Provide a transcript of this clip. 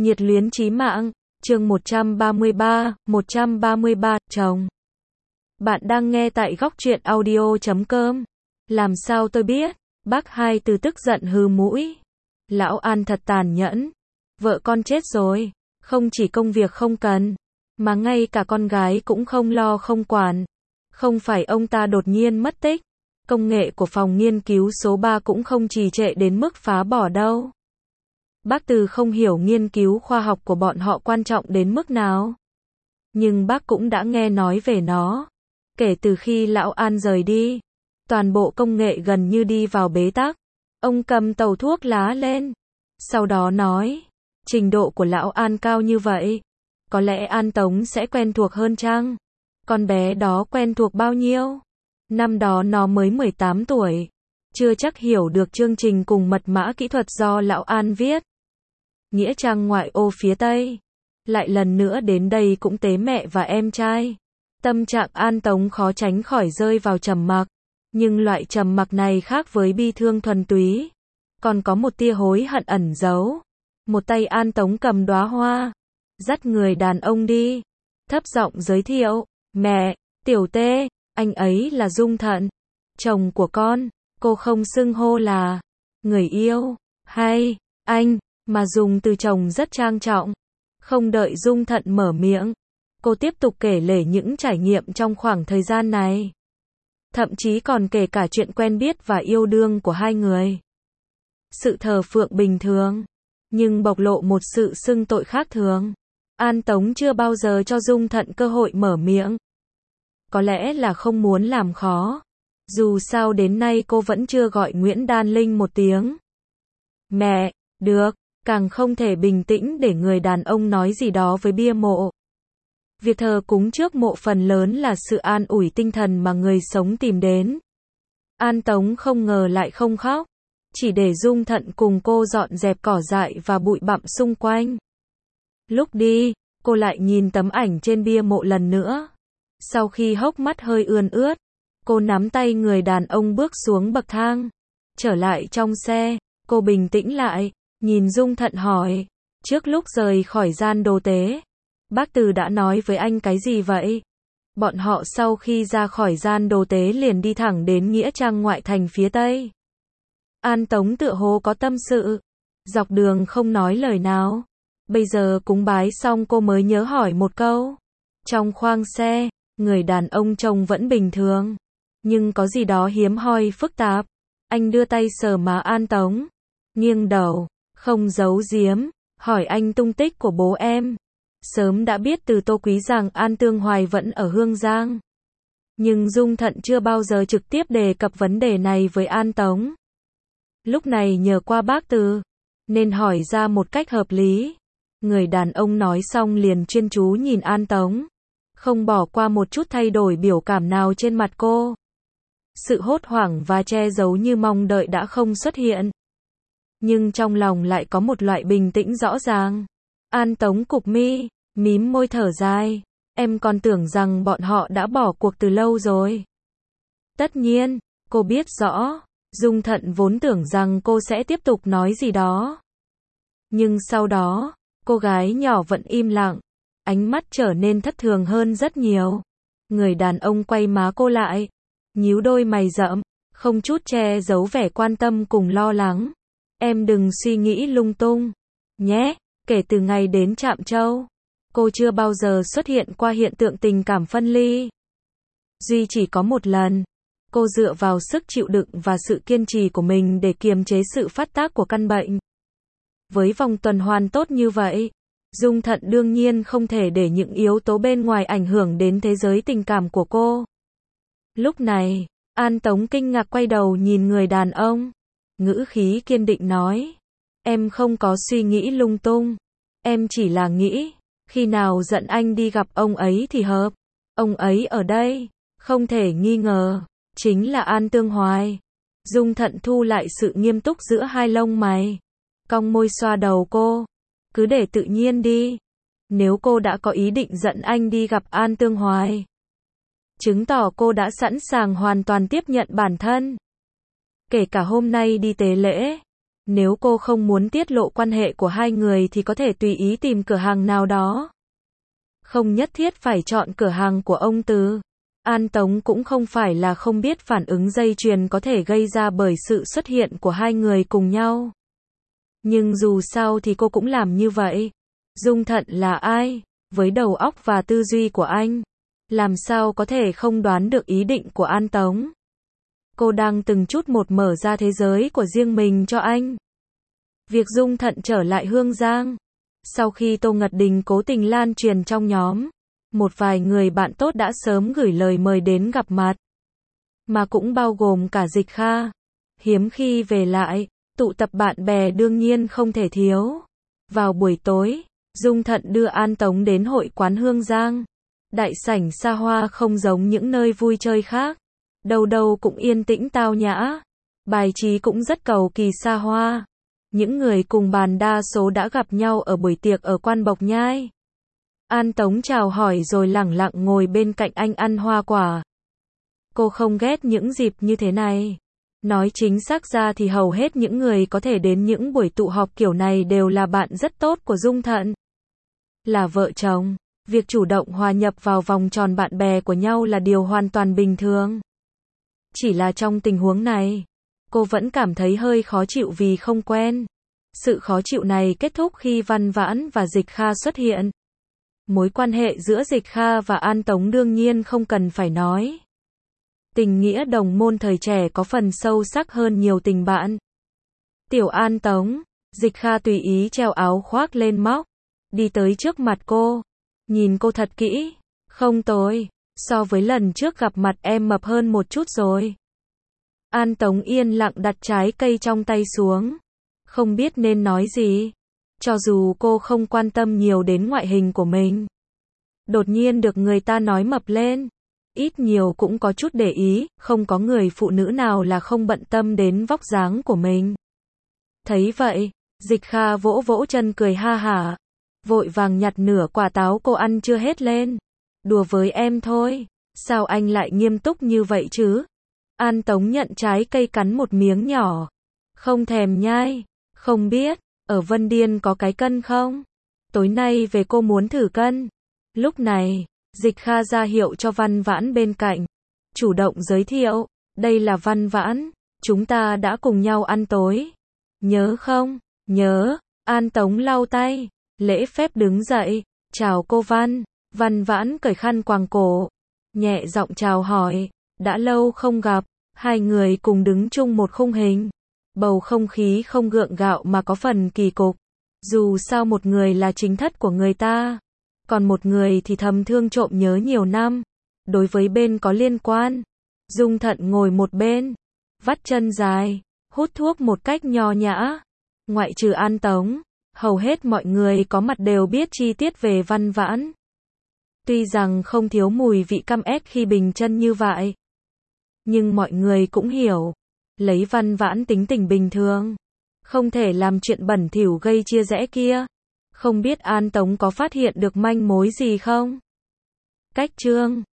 Nhiệt luyến chí mạng, chương 133, chồng. Bạn đang nghe tại góc truyện audio.com. Làm sao tôi biết? Bác Hai Từ tức giận hừ mũi. Lão An thật tàn nhẫn. Vợ con chết rồi, không chỉ công việc không cần, mà ngay cả con gái cũng không lo không quản. Không phải ông ta đột nhiên mất tích, công nghệ của phòng nghiên cứu số 3 cũng không trì trệ đến mức phá bỏ đâu. Bác Từ không hiểu nghiên cứu khoa học của bọn họ quan trọng đến mức nào. Nhưng bác cũng đã nghe nói về nó. Kể từ khi lão An rời đi, toàn bộ công nghệ gần như đi vào bế tắc. Ông cầm tàu thuốc lá lên. Sau đó nói, trình độ của lão An cao như vậy, có lẽ An Tống sẽ quen thuộc hơn chăng? Con bé đó quen thuộc bao nhiêu? Năm đó nó mới 18 tuổi. Chưa chắc hiểu được chương trình cùng mật mã kỹ thuật do lão An viết. Nghĩa trang ngoại ô phía Tây. Lại lần nữa đến đây cũng tế mẹ và em trai. Tâm trạng An Tống khó tránh khỏi rơi vào trầm mặc. Nhưng loại trầm mặc này khác với bi thương thuần túy. Còn có một tia hối hận ẩn giấu. Một tay An Tống cầm đóa hoa. Dắt người đàn ông đi. Thấp giọng giới thiệu. Mẹ, Tiểu Tê, anh ấy là Dung Thận. Chồng của con. Cô không xưng hô là người yêu hay anh, mà dùng từ chồng rất trang trọng. Không đợi Dung Thận mở miệng, cô tiếp tục kể lể những trải nghiệm trong khoảng thời gian này. Thậm chí còn kể cả chuyện quen biết và yêu đương của hai người. Sự thờ phượng bình thường, nhưng bộc lộ một sự xưng tội khác thường. An Tống chưa bao giờ cho Dung Thận cơ hội mở miệng. Có lẽ là không muốn làm khó. Dù sao đến nay cô vẫn chưa gọi Nguyễn Đan Linh một tiếng. Mẹ, được, càng không thể bình tĩnh để người đàn ông nói gì đó với bia mộ. Việc thờ cúng trước mộ phần lớn là sự an ủi tinh thần mà người sống tìm đến. An Tống không ngờ lại không khóc, chỉ để Dung Thận cùng cô dọn dẹp cỏ dại và bụi bặm xung quanh. Lúc đi, cô lại nhìn tấm ảnh trên bia mộ lần nữa. Sau khi hốc mắt hơi ươn ướt, cô nắm tay người đàn ông bước xuống bậc thang. Trở lại trong xe, cô bình tĩnh lại, nhìn Dung Thận hỏi. Trước lúc rời khỏi gian đồ tế, bác Từ đã nói với anh cái gì vậy? Bọn họ sau khi ra khỏi gian đồ tế liền đi thẳng đến nghĩa trang ngoại thành phía Tây. An Tống tựa hồ có tâm sự. Dọc đường không nói lời nào. Bây giờ cúng bái xong cô mới nhớ hỏi một câu. Trong khoang xe, người đàn ông trông vẫn bình thường. Nhưng có gì đó hiếm hoi phức tạp. Anh đưa tay sờ má An Tống. Nghiêng đầu, không giấu giếm, hỏi anh tung tích của bố em. Sớm đã biết từ Tô Quý rằng An Tương Hoài vẫn ở Hương Giang. Nhưng Dung Thận chưa bao giờ trực tiếp đề cập vấn đề này với An Tống. Lúc này nhờ qua bác Từ, nên hỏi ra một cách hợp lý. Người đàn ông nói xong liền chuyên chú nhìn An Tống. Không bỏ qua một chút thay đổi biểu cảm nào trên mặt cô. Sự hốt hoảng và che giấu như mong đợi đã không xuất hiện. Nhưng trong lòng lại có một loại bình tĩnh rõ ràng. An Tống cụp mi, mím môi thở dài. Em còn tưởng rằng bọn họ đã bỏ cuộc từ lâu rồi. Tất nhiên, cô biết rõ. Dung Thận vốn tưởng rằng cô sẽ tiếp tục nói gì đó. Nhưng sau đó, cô gái nhỏ vẫn im lặng. Ánh mắt trở nên thất thường hơn rất nhiều. Người đàn ông quay má cô lại. Nhíu đôi mày rậm, không chút che giấu vẻ quan tâm cùng lo lắng. Em đừng suy nghĩ lung tung, nhé. Kể từ ngày đến Trạm Châu, cô chưa bao giờ xuất hiện qua hiện tượng tình cảm phân ly. Duy chỉ có một lần, cô dựa vào sức chịu đựng và sự kiên trì của mình để kiềm chế sự phát tác của căn bệnh. Với vòng tuần hoàn tốt như vậy, Dung Thận đương nhiên không thể để những yếu tố bên ngoài ảnh hưởng đến thế giới tình cảm của cô. Lúc này, An Tống kinh ngạc quay đầu nhìn người đàn ông. Ngữ khí kiên định nói. Em không có suy nghĩ lung tung. Em chỉ là nghĩ, khi nào giận anh đi gặp ông ấy thì hợp. Ông ấy ở đây, không thể nghi ngờ, chính là An Tương Hoài. Dung Thận thu lại sự nghiêm túc giữa hai lông mày. Cong môi xoa đầu cô. Cứ để tự nhiên đi. Nếu cô đã có ý định dẫn anh đi gặp An Tương Hoài, chứng tỏ cô đã sẵn sàng hoàn toàn tiếp nhận bản thân. Kể cả hôm nay đi tế lễ, Nếu cô không muốn tiết lộ quan hệ của hai người thì có thể tùy ý tìm cửa hàng nào đó. Không nhất thiết phải chọn cửa hàng của ông Từ. An Tống cũng không phải là không biết phản ứng dây chuyền có thể gây ra bởi sự xuất hiện của hai người cùng nhau. Nhưng dù sao thì cô cũng làm như vậy. Dung Thận là ai? Với đầu óc và tư duy của anh, làm sao có thể không đoán được ý định của An Tống? Cô đang từng chút một mở ra thế giới của riêng mình cho anh. Việc Dung Thận trở lại Hương Giang. Sau khi Tô Ngật Đình cố tình lan truyền trong nhóm, một vài người bạn tốt đã sớm gửi lời mời đến gặp mặt. Mà cũng bao gồm cả Dịch Kha. Hiếm khi về lại, tụ tập bạn bè đương nhiên không thể thiếu. Vào buổi tối, Dung Thận đưa An Tống đến hội quán Hương Giang. Đại sảnh xa hoa không giống những nơi vui chơi khác. Đâu đâu cũng yên tĩnh tao nhã. Bài trí cũng rất cầu kỳ xa hoa. Những người cùng bàn đa số đã gặp nhau ở buổi tiệc ở Quan Bộc Nhai. An Tống chào hỏi rồi lẳng lặng ngồi bên cạnh anh ăn hoa quả. Cô không ghét những dịp như thế này. Nói chính xác ra thì hầu hết những người có thể đến những buổi tụ họp kiểu này đều là bạn rất tốt của Dung Thận. Là vợ chồng, việc chủ động hòa nhập vào vòng tròn bạn bè của nhau là điều hoàn toàn bình thường. Chỉ là trong tình huống này, cô vẫn cảm thấy hơi khó chịu vì không quen. Sự khó chịu này kết thúc khi Văn Vãn và Dịch Kha xuất hiện. Mối quan hệ giữa Dịch Kha và An Tống đương nhiên không cần phải nói. Tình nghĩa đồng môn thời trẻ có phần sâu sắc hơn nhiều tình bạn. Tiểu An Tống, Dịch Kha tùy ý treo áo khoác lên móc, đi tới trước mặt cô, nhìn cô thật kỹ. Không tồi, so với lần trước gặp mặt em mập hơn một chút rồi. An Tống yên lặng đặt trái cây trong tay xuống, không biết nên nói gì. Cho dù cô không quan tâm nhiều đến ngoại hình của mình, đột nhiên được người ta nói mập lên, ít nhiều cũng có chút để ý. Không có người phụ nữ nào là không bận tâm đến vóc dáng của mình. Thấy vậy, Dịch Kha vỗ vỗ chân cười ha hả, vội vàng nhặt nửa quả táo cô ăn chưa hết lên. Đùa với em thôi, sao anh lại nghiêm túc như vậy chứ? An Tống nhận trái cây cắn một miếng nhỏ, không thèm nhai. Không biết, ở Vân Điên có cái cân không? Tối nay về cô muốn thử cân. Lúc này, Dịch Kha ra hiệu cho Văn Vãn bên cạnh, chủ động giới thiệu, đây là Văn Vãn, chúng ta đã cùng nhau ăn tối. Nhớ không? Nhớ. An Tống lau tay, lễ phép đứng dậy, chào cô Văn. Văn Vãn cởi khăn quàng cổ, nhẹ giọng chào hỏi, đã lâu không gặp. Hai người cùng đứng chung một khung hình. Bầu không khí không gượng gạo mà có phần kỳ cục. Dù sao một người là chính thất của người ta, còn một người thì thầm thương trộm nhớ nhiều năm. Đối với bên có liên quan, Dung Thận ngồi một bên, vắt chân dài, hút thuốc một cách nho nhã. Ngoại trừ An Tống, hầu hết mọi người có mặt đều biết chi tiết về Văn Vãn. Tuy rằng không thiếu mùi vị căm ép khi bình chân như vậy, nhưng mọi người cũng hiểu, lấy Văn Vãn tính tình bình thường, không thể làm chuyện bẩn thỉu gây chia rẽ kia. Không biết An Tống có phát hiện được manh mối gì không? Cách chương